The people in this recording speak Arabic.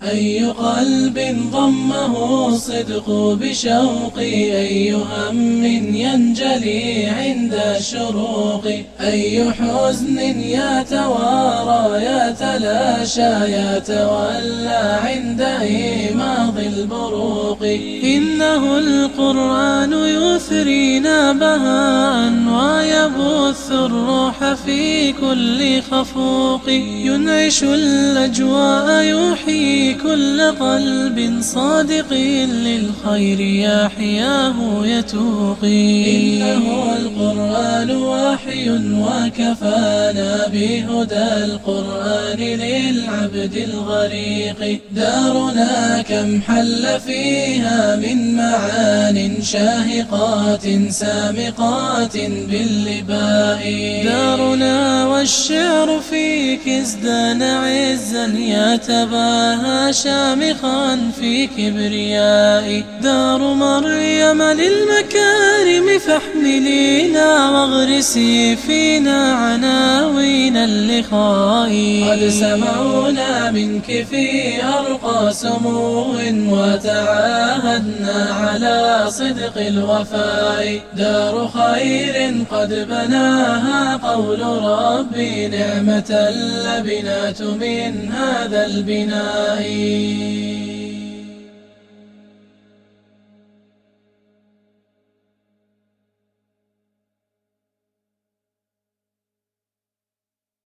أي قلب ضمه الصدق بشوقي، أي هم ينجلي عند الشروق، أي حزن يتوارى يتلاشى يتولى عند إيماض البروق. إنه القرآن يثرينا بهاء ويبث الروح في كل خفوق، ينعش الأجواء يحيي كل قلب صادق للخير يحياه يتوقي. إنه القرآن وحي وكفانا بهدى القرآن للعبد الغريق. دارنا كم حل فيها من معان شاهقات سامقات باللباء. دارنا والشعر فيك ازدان عزا يتباهى شامخا في كبرياء. دار مريم للمكارم فاحملينا واغرسي فينا عناوين اللقاء. قد سمعونا منك في أرقى سمو وتعاهدنا على صدق الوفاء. دار خير قد بناها قول ربي، نعمة اللبنات من هذا البناء.